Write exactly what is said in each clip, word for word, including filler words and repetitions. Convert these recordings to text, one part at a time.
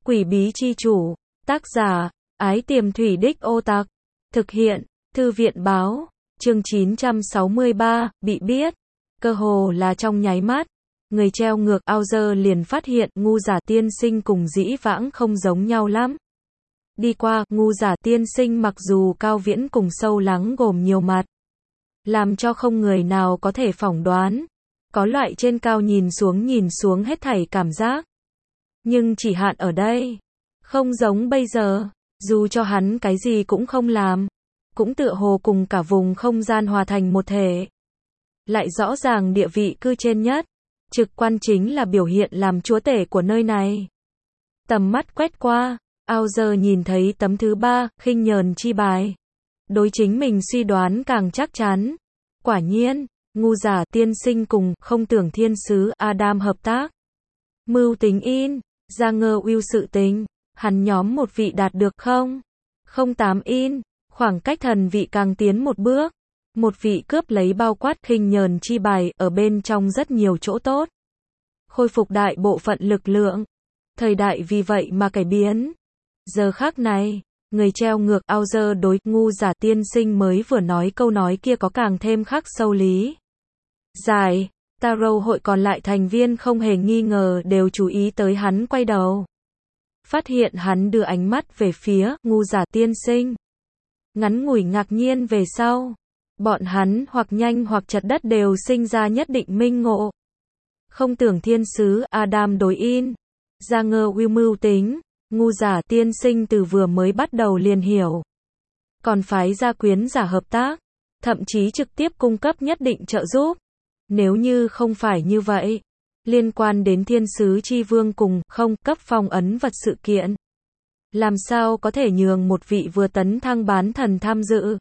Quỷ bí chi chủ, tác giả, Ái Tiềm Thủy Đích Ô Tặc, thực hiện, Thư viện báo, chương chín trăm sáu mươi ba, bị biết, cơ hồ là trong nháy mắt, người treo ngược Auger liền phát hiện ngu giả tiên sinh cùng dĩ vãng không giống nhau lắm. Đi qua, ngu giả tiên sinh mặc dù cao viễn cùng sâu lắng gồm nhiều mặt, làm cho không người nào có thể phỏng đoán, có loại trên cao nhìn xuống nhìn xuống hết thảy cảm giác. Nhưng chỉ hạn ở đây, không giống bây giờ, dù cho hắn cái gì cũng không làm, cũng tựa hồ cùng cả vùng không gian hòa thành một thể. Lại rõ ràng địa vị cư trên nhất, trực quan chính là biểu hiện làm chúa tể của nơi này. Tầm mắt quét qua, Auger nhìn thấy tấm thứ ba, khinh nhờn chi bài. Đối chính mình suy đoán càng chắc chắn. Quả nhiên, ngu giả tiên sinh cùng không tưởng thiên sứ Adam hợp tác. Mưu tính in, ra ngơ uy sự tình, hắn nhóm một vị đạt được không? Không tám in, khoảng cách thần vị càng tiến một bước. Một vị cướp lấy bao quát khinh nhờn chi bài ở bên trong rất nhiều chỗ tốt. Khôi phục đại bộ phận lực lượng. Thời đại vì vậy mà cải biến. Giờ khác này, người treo ngược Auger đối ngu giả tiên sinh mới vừa nói câu nói kia có càng thêm khắc sâu lý. Giải, Tarot hội còn lại thành viên không hề nghi ngờ đều chú ý tới hắn quay đầu. Phát hiện hắn đưa ánh mắt về phía ngu giả tiên sinh. Ngắn ngủi ngạc nhiên về sau, bọn hắn hoặc nhanh hoặc chật đất đều sinh ra nhất định minh ngộ. Không tưởng thiên sứ Adam đối in, ra ngơ uy mưu tính, ngu giả tiên sinh từ vừa mới bắt đầu liền hiểu. Còn phái gia quyến giả hợp tác, thậm chí trực tiếp cung cấp nhất định trợ giúp. Nếu như không phải như vậy, liên quan đến thiên sứ chi vương cùng không cấp phong ấn vật sự kiện, làm sao có thể nhường một vị vừa tấn thăng bán thần tham dự?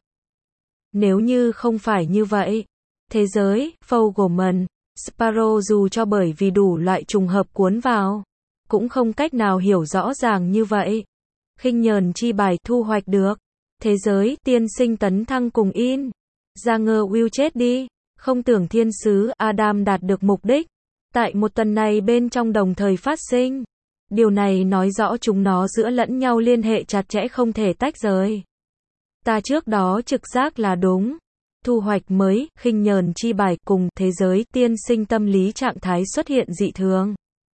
Nếu như không phải như vậy, thế giới, Fogelman, Sparrow dù cho bởi vì đủ loại trùng hợp cuốn vào, cũng không cách nào hiểu rõ ràng như vậy. Khinh nhờn chi bài thu hoạch được, thế giới, tiên sinh tấn thăng cùng in, ra ngơ Will chết đi, không tưởng thiên sứ Adam đạt được mục đích, tại một tuần này bên trong đồng thời phát sinh. Điều này nói rõ chúng nó giữa lẫn nhau liên hệ chặt chẽ không thể tách rời. Ta trước đó trực giác là đúng. Thu hoạch mới, khinh nhờn chi bài cùng thế giới tiên sinh tâm lý trạng thái xuất hiện dị thường.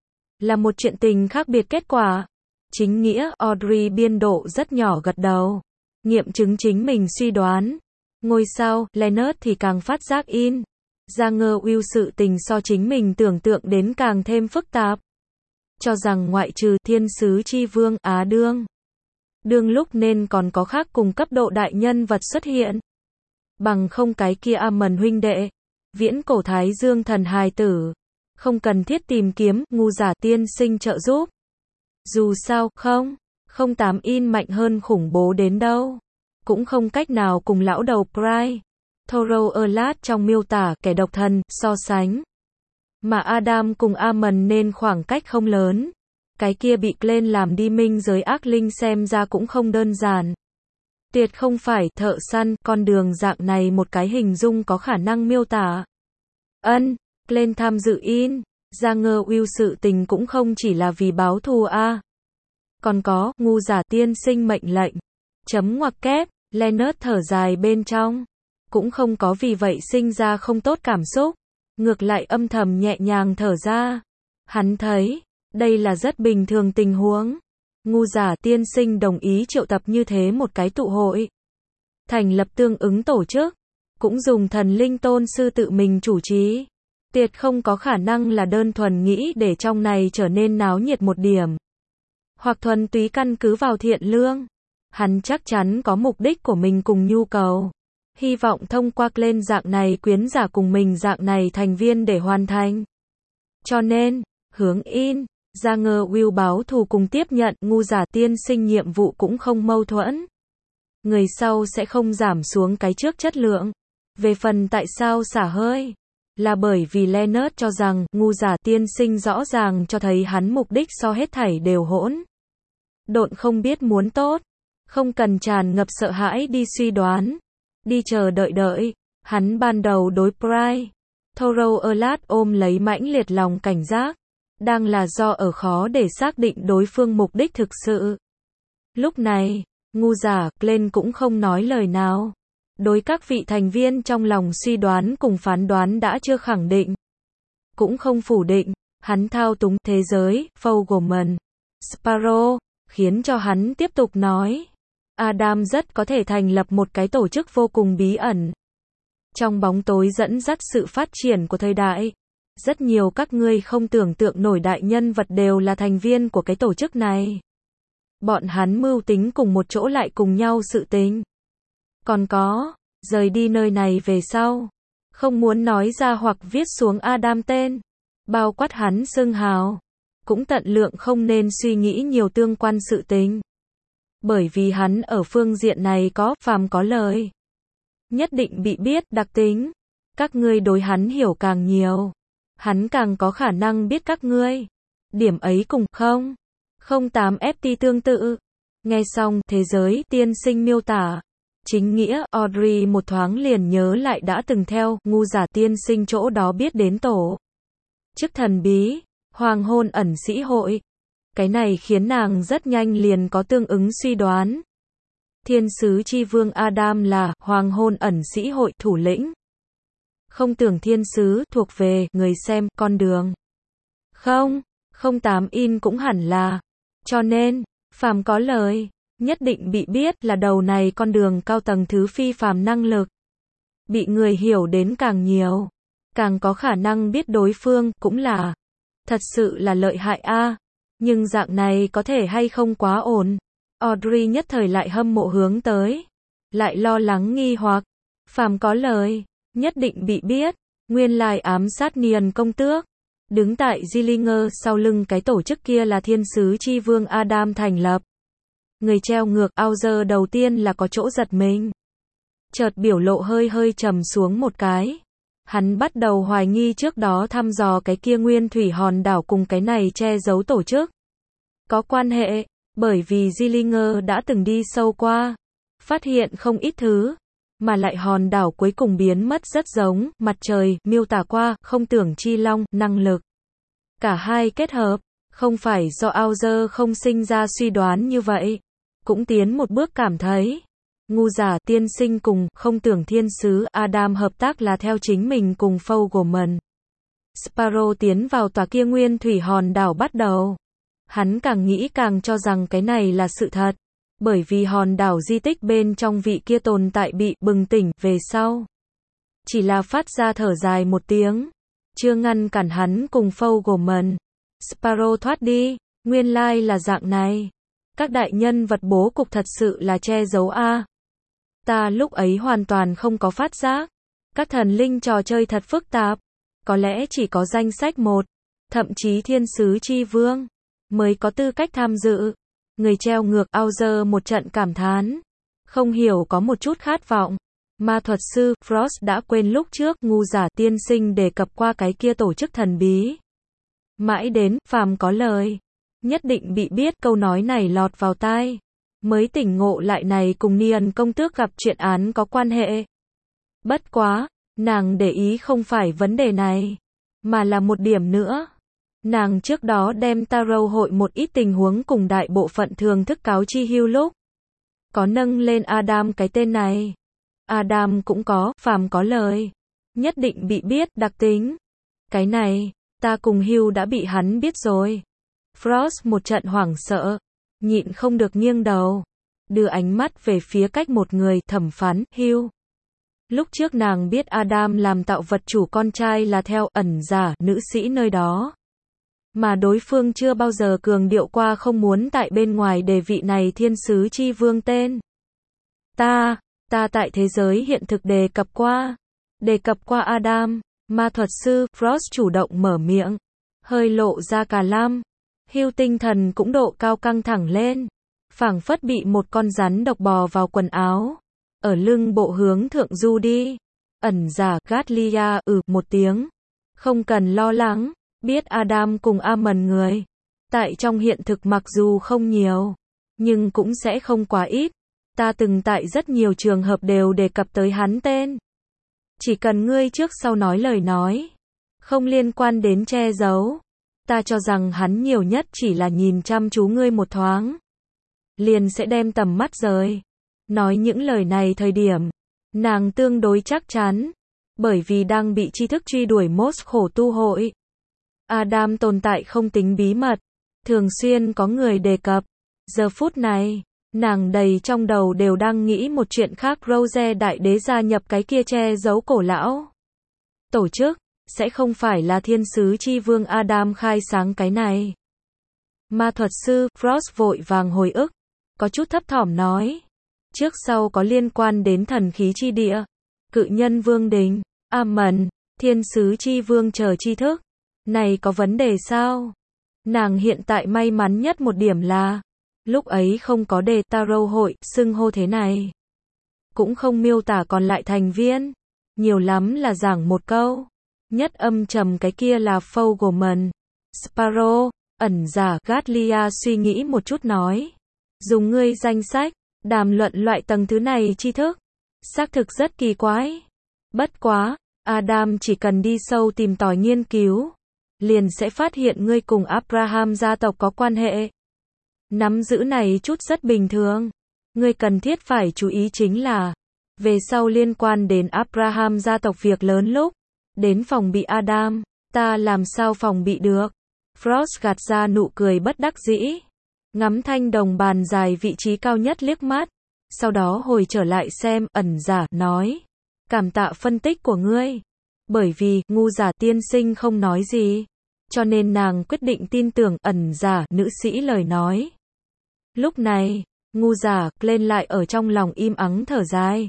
Là một chuyện tình khác biệt kết quả. Chính nghĩa, Audrey biên độ rất nhỏ gật đầu. Nghiệm chứng chính mình suy đoán. Ngôi sao, Leonard thì càng phát giác in. Ra ngơ uy sự tình so chính mình tưởng tượng đến càng thêm phức tạp. Cho rằng ngoại trừ thiên sứ chi vương Á Đương. Đương lúc nên còn có khác cùng cấp độ đại nhân vật xuất hiện. Bằng không cái kia Amon huynh đệ, viễn cổ thái dương thần hài tử. Không cần thiết tìm kiếm ngu giả tiên sinh trợ giúp. Dù sao, không, không tám in mạnh hơn khủng bố đến đâu. Cũng không cách nào cùng lão đầu Pride, Thoro Erlat trong miêu tả kẻ độc thần, so sánh. Mà Adam cùng Amon nên khoảng cách không lớn. Cái kia bị Glenn làm đi minh giới ác linh xem ra cũng không đơn giản. Tuyệt không phải thợ săn, con đường dạng này một cái hình dung có khả năng miêu tả. Ân, Glenn tham dự in, ra ngơ uy sự tình cũng không chỉ là vì báo thù a. À. Còn có, ngu giả tiên sinh mệnh lệnh. Chấm ngoặc kép, Leonard thở dài bên trong. Cũng không có vì vậy sinh ra không tốt cảm xúc. Ngược lại âm thầm nhẹ nhàng thở ra. Hắn thấy, đây là rất bình thường tình huống. Ngu giả tiên sinh đồng ý triệu tập như thế một cái tụ hội. Thành lập tương ứng tổ chức. Cũng dùng thần linh tôn sư tự mình chủ trì. Tuyệt không có khả năng là đơn thuần nghĩ để trong này trở nên náo nhiệt một điểm. Hoặc thuần túy căn cứ vào thiện lương. Hắn chắc chắn có mục đích của mình cùng nhu cầu. Hy vọng thông qua lên dạng này quyến giả cùng mình dạng này thành viên để hoàn thành. Cho nên, hướng in, ra ngơ Will báo thù cùng tiếp nhận ngu giả tiên sinh nhiệm vụ cũng không mâu thuẫn. Người sau sẽ không giảm xuống cái trước chất lượng. Về phần tại sao xả hơi, là bởi vì Leonard cho rằng ngu giả tiên sinh rõ ràng cho thấy hắn mục đích so hết thảy đều hỗn độn không biết muốn tốt. Không cần tràn ngập sợ hãi đi suy đoán. Đi chờ đợi đợi. Hắn ban đầu đối Pride, Thoro Erlat ôm lấy mãnh liệt lòng cảnh giác. đang là do ở khó để xác định đối phương mục đích thực sự. Lúc này, ngu giả Glenn cũng không nói lời nào. Đối các vị thành viên trong lòng suy đoán cùng phán đoán đã chưa khẳng định, cũng không phủ định, hắn thao túng thế giới, Fogelman, Sparrow, khiến cho hắn tiếp tục nói. Adam rất có thể thành lập một cái tổ chức vô cùng bí ẩn, trong bóng tối dẫn dắt sự phát triển của thời đại. Rất nhiều các ngươi không tưởng tượng nổi đại nhân vật đều là thành viên của cái tổ chức này. Bọn hắn mưu tính cùng một chỗ lại cùng nhau sự tình. Còn có, rời đi nơi này về sau, không muốn nói ra hoặc viết xuống Adam tên, bao quát hắn xưng hào, cũng tận lượng không nên suy nghĩ nhiều tương quan sự tình. Bởi vì hắn ở phương diện này có, phàm có lời, nhất định bị biết đặc tính. Các ngươi đối hắn hiểu càng nhiều, hắn càng có khả năng biết các ngươi. Điểm ấy cùng không không tám F T tương tự. Nghe xong, thế giới tiên sinh miêu tả chính nghĩa, Audrey một thoáng liền nhớ lại đã từng theo ngu giả tiên sinh chỗ đó biết đến tổ chức thần bí, hoàng hôn ẩn sĩ hội. Cái này khiến nàng rất nhanh liền có tương ứng suy đoán. Thiên sứ chi vương Adam là hoàng hôn ẩn sĩ hội thủ lĩnh. Không tưởng thiên sứ thuộc về người xem con đường. Không, không tám in cũng hẳn là. Cho nên, phàm có lời, nhất định bị biết là đầu này con đường cao tầng thứ phi phàm năng lực. Bị người hiểu đến càng nhiều, càng có khả năng biết đối phương cũng là. Thật sự là lợi hại a. Nhưng dạng này có thể hay không quá ổn. Audrey nhất thời lại hâm mộ hướng tới. Lại lo lắng nghi hoặc. Phàm có lời, nhất định bị biết. Nguyên lai ám sát Nian công tước. Đứng tại Gillinger sau lưng cái tổ chức kia là thiên sứ chi vương Adam thành lập. Người treo ngược Auger đầu tiên là có chỗ giật mình. Chợt biểu lộ hơi hơi trầm xuống một cái. Hắn bắt đầu hoài nghi trước đó thăm dò cái kia nguyên thủy hòn đảo cùng cái này che giấu tổ chức có quan hệ, bởi vì Gillinger đã từng đi sâu qua, phát hiện không ít thứ, mà lại hòn đảo cuối cùng biến mất rất giống mặt trời miêu tả qua không tưởng chi long năng lực. Cả hai kết hợp, không phải do Auger không sinh ra suy đoán như vậy, cũng tiến một bước cảm thấy ngu giả tiên sinh cùng không tưởng thiên sứ Adam hợp tác là theo chính mình cùng Fogelman, Sparrow tiến vào tòa kia nguyên thủy hòn đảo bắt đầu. Hắn càng nghĩ càng cho rằng cái này là sự thật, bởi vì hòn đảo di tích bên trong vị kia tồn tại bị bừng tỉnh về sau. Chỉ là phát ra thở dài một tiếng, chưa ngăn cản hắn cùng Fogelman, Sparrow thoát đi. Nguyên lai là dạng này. Các đại nhân vật bố cục thật sự là che giấu a. Ta lúc ấy hoàn toàn không có phát giác. Các thần linh trò chơi thật phức tạp. Có lẽ chỉ có danh sách một, thậm chí thiên sứ chi vương mới có tư cách tham dự. Người treo ngược Auger một trận cảm thán. Không hiểu có một chút khát vọng. Ma thuật sư Frost đã quên lúc trước ngu giả tiên sinh đề cập qua cái kia tổ chức thần bí. Mãi đến phàm có lời, nhất định bị biết câu nói này lọt vào tai, mới tỉnh ngộ lại này cùng Nian công tước gặp chuyện án có quan hệ. Bất quá, nàng để ý không phải vấn đề này, mà là một điểm nữa. Nàng trước đó đem Tarot hội một ít tình huống cùng đại bộ phận thường thức cáo chi hưu lúc có nâng lên Adam cái tên này. Adam cũng có, phàm có lời, nhất định bị biết đặc tính. Cái này, ta cùng Hugh đã bị hắn biết rồi. Frost một trận hoảng sợ, nhịn không được nghiêng đầu, đưa ánh mắt về phía cách một người, thẩm phán, Hugh. Lúc trước nàng biết Adam làm tạo vật chủ con trai là theo ẩn giả, nữ sĩ nơi đó. Mà đối phương chưa bao giờ cường điệu qua không muốn tại bên ngoài đề vị này thiên sứ chi vương tên. Ta, ta tại thế giới hiện thực đề cập qua, đề cập qua Adam. Ma thuật sư Frost chủ động mở miệng, hơi lộ ra cả lam. Hugh tinh thần cũng độ cao căng thẳng lên, phảng phất bị một con rắn độc bò vào quần áo, ở lưng bộ hướng thượng du đi. Ẩn giả Gatlia ừ một tiếng, không cần lo lắng, biết Adam cùng Amon người tại trong hiện thực mặc dù không nhiều, nhưng cũng sẽ không quá ít. Ta từng tại rất nhiều trường hợp đều đề cập tới hắn tên. Chỉ cần ngươi trước sau nói lời nói không liên quan đến che giấu, ta cho rằng hắn nhiều nhất chỉ là nhìn chăm chú ngươi một thoáng, liền sẽ đem tầm mắt rời. Nói những lời này thời điểm, nàng tương đối chắc chắn, bởi vì đang bị tri thức truy đuổi Moss khổ tu hội. Adam tồn tại không tính bí mật, thường xuyên có người đề cập. Giờ phút này, nàng đầy trong đầu đều đang nghĩ một chuyện khác. Rose đại đế gia nhập cái kia che giấu cổ lão tổ chức, sẽ không phải là thiên sứ chi vương Adam khai sáng cái này. Ma thuật sư Frost vội vàng hồi ức, có chút thấp thỏm nói. Trước sau có liên quan đến thần khí chi địa, cự nhân vương đình, Amen, thiên sứ chi vương chờ tri thức. Này có vấn đề sao? Nàng hiện tại may mắn nhất một điểm là, lúc ấy không có đề Tarot hội, xưng hô thế này. Cũng không miêu tả còn lại thành viên. Nhiều lắm là giảng một câu. Nhất âm trầm cái kia là Fogelman. Sparrow, ẩn giả Gatlia suy nghĩ một chút nói. Dùng ngươi danh sách, đàm luận loại tầng thứ này tri thức. Xác thực rất kỳ quái. Bất quá, Adam chỉ cần đi sâu tìm tòi nghiên cứu, liền sẽ phát hiện ngươi cùng Abraham gia tộc có quan hệ. Nắm giữ này chút rất bình thường. Ngươi cần thiết phải chú ý chính là, về sau liên quan đến Abraham gia tộc việc lớn lúc, đến phòng bị Adam, ta làm sao phòng bị được. Frost gạt ra nụ cười bất đắc dĩ, ngắm thanh đồng bàn dài vị trí cao nhất liếc mắt, sau đó hồi trở lại xem, ẩn giả, nói. Cảm tạ phân tích của ngươi. Bởi vì, ngu giả tiên sinh không nói gì, cho nên nàng quyết định tin tưởng ẩn giả, nữ sĩ lời nói. Lúc này, ngu giả, lên lại ở trong lòng im ắng thở dài.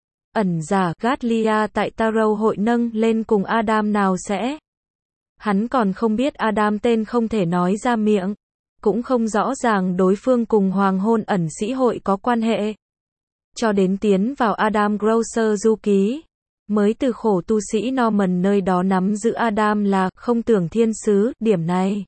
Ẩn giả, Gatlia tại Tarot hội nâng lên cùng Adam nào sẽ. Hắn còn không biết Adam tên không thể nói ra miệng, cũng không rõ ràng đối phương cùng hoàng hôn ẩn sĩ hội có quan hệ. Cho đến tiến vào Adam Grosser du ký, mới từ khổ tu sĩ Norman nơi đó nắm giữ Adam là không tưởng thiên sứ, điểm này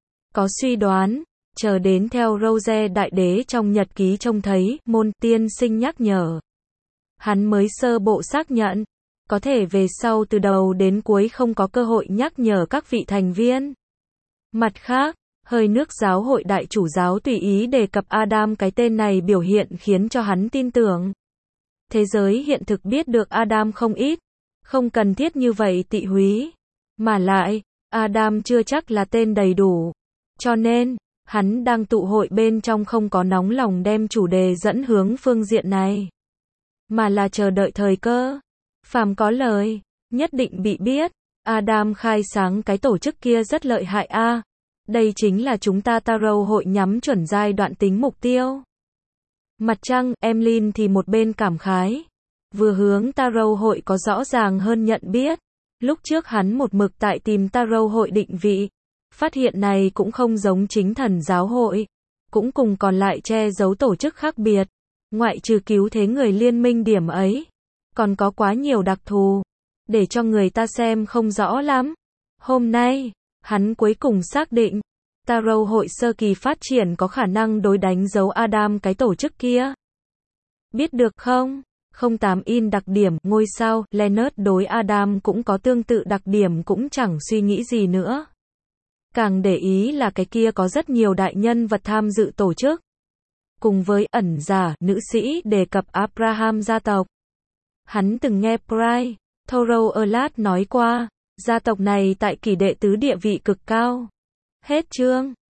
có suy đoán, chờ đến theo Rose đại đế trong nhật ký trông thấy, môn tiên sinh nhắc nhở. Hắn mới sơ bộ xác nhận, có thể về sau từ đầu đến cuối không có cơ hội nhắc nhở các vị thành viên. Mặt khác, hơi nước giáo hội đại chủ giáo tùy ý đề cập Adam cái tên này biểu hiện khiến cho hắn tin tưởng. Thế giới hiện thực biết được Adam không ít, không cần thiết như vậy tị húy. Mà lại, Adam chưa chắc là tên đầy đủ. Cho nên, hắn đang tụ hội bên trong không có nóng lòng đem chủ đề dẫn hướng phương diện này, mà là chờ đợi thời cơ. Phàm có lời, nhất định bị biết. Adam khai sáng cái tổ chức kia rất lợi hại a. À. Đây chính là chúng ta Tarot hội nhắm chuẩn giai đoạn tính mục tiêu. Mặt trăng, Emlyn thì một bên cảm khái. Vừa hướng Tarot hội có rõ ràng hơn nhận biết. Lúc trước hắn một mực tại tìm Tarot hội định vị. Phát hiện này cũng không giống chính thần giáo hội. Cũng cùng còn lại che giấu tổ chức khác biệt. Ngoại trừ cứu thế người liên minh điểm ấy. Còn có quá nhiều đặc thù. Để cho người ta xem không rõ lắm. Hôm nay, hắn cuối cùng xác định. Tarot hội sơ kỳ phát triển có khả năng đối đánh dấu Adam cái tổ chức kia. Biết được không? không tám in đặc điểm, ngôi sao, Leonard đối Adam cũng có tương tự đặc điểm cũng chẳng suy nghĩ gì nữa. Càng để ý là cái kia có rất nhiều đại nhân vật tham dự tổ chức. Cùng với ẩn giả, nữ sĩ đề cập Abraham gia tộc. Hắn từng nghe Bryce Thoreau Erlath nói qua, gia tộc này tại kỷ đệ tứ địa vị cực cao. Hết chương.